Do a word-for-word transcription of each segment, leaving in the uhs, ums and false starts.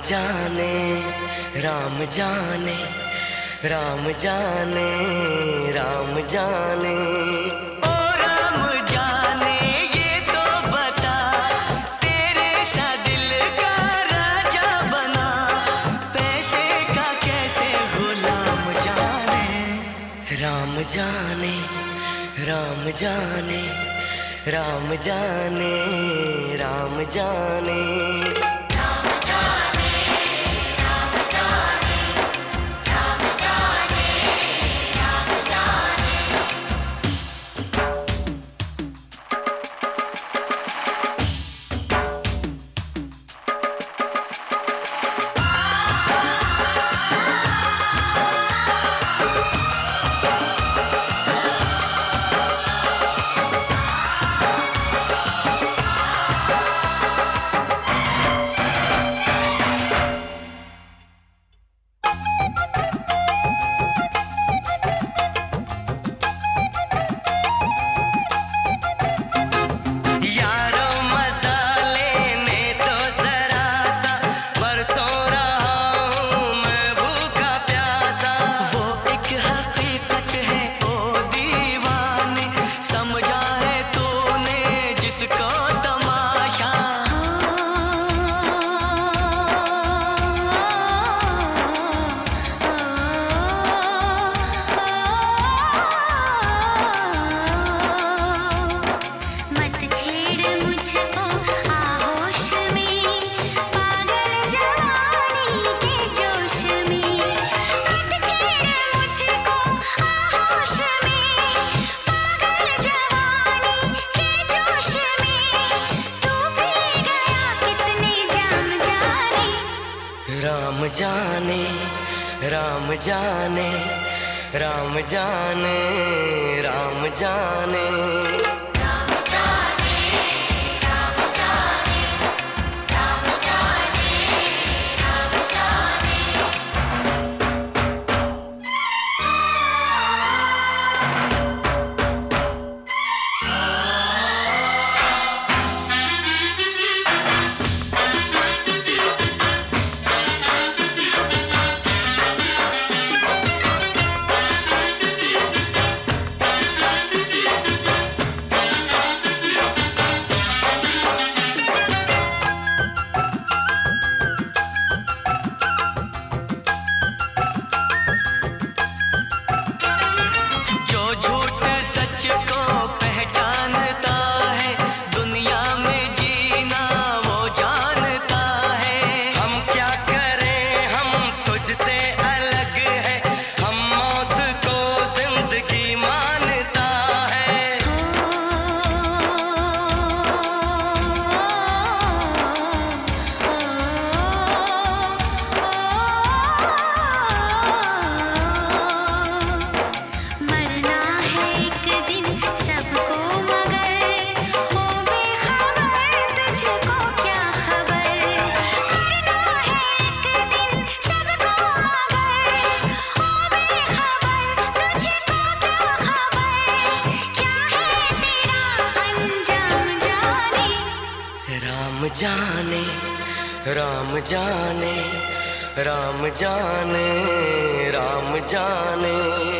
जाने राम जाने राम जाने राम जाने ओ राम जाने ये तो बता तेरे सा दिल का राजा बना पैसे का कैसे गुलाम जाने राम जाने राम जाने राम जाने राम जाने राम जाने राम जाने राम जाने राम जाने राम जाने राम जाने राम जाने राम जाने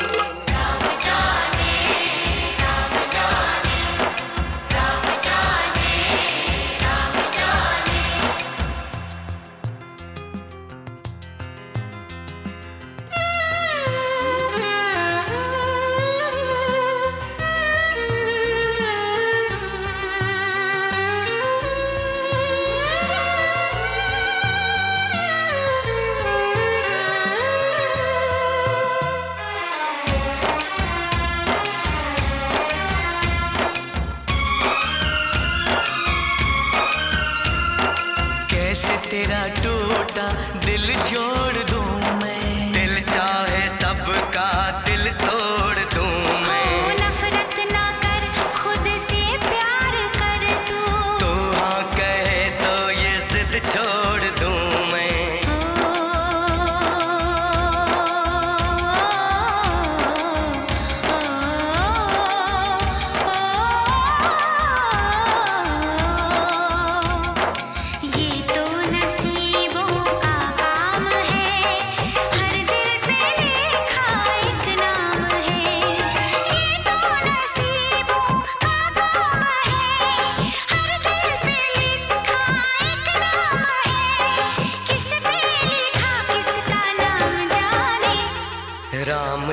तेरा टूटा दिल जोड़ दूं मैं, दिल चाहे सबका दिल तोड़ दूं मैं। ओ नफरत ना कर, खुद से प्यार कर तू। तू हाँ कहे तो ये जिद छोड़ दूं मैं। ये तो नसीबों का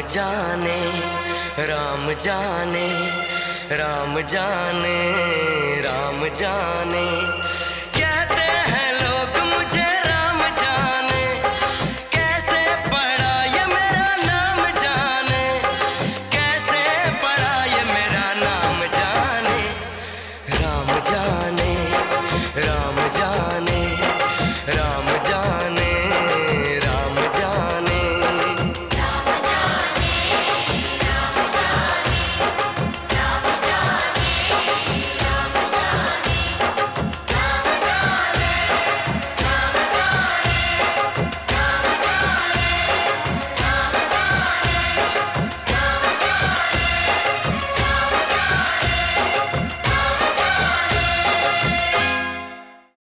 जाने राम जाने राम जाने राम जाने